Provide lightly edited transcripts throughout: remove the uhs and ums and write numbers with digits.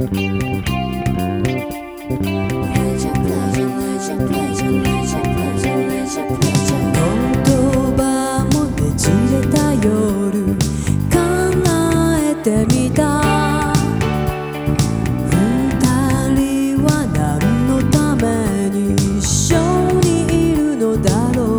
葉もねじれた夜考えてみた。二人は何のために一緒にいるのだろう。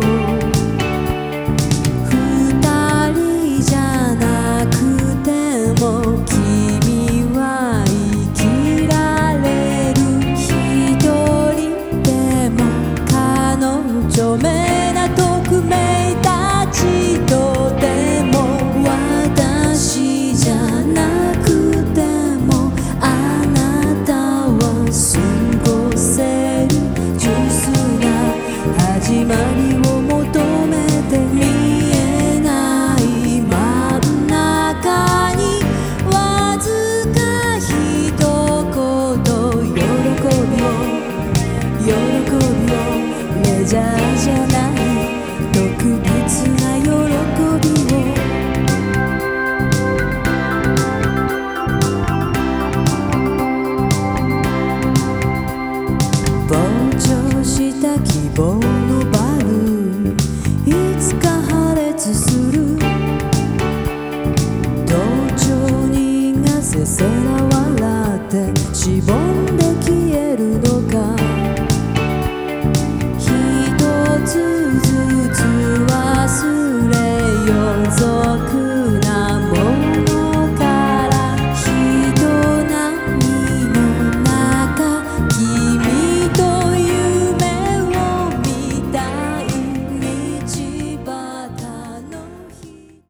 二人じゃなくても君は生きられる。一人でも彼女めな匿名たちとでも、私じゃなくてもあなたは過ごせる。純粋な始まりを求めて見えない真ん中に、わずか一言喜びをメジャーじゃない特別な喜びを。膨張した希望のバルーン、いつか破裂する。同調人がせせら笑ってしぼんで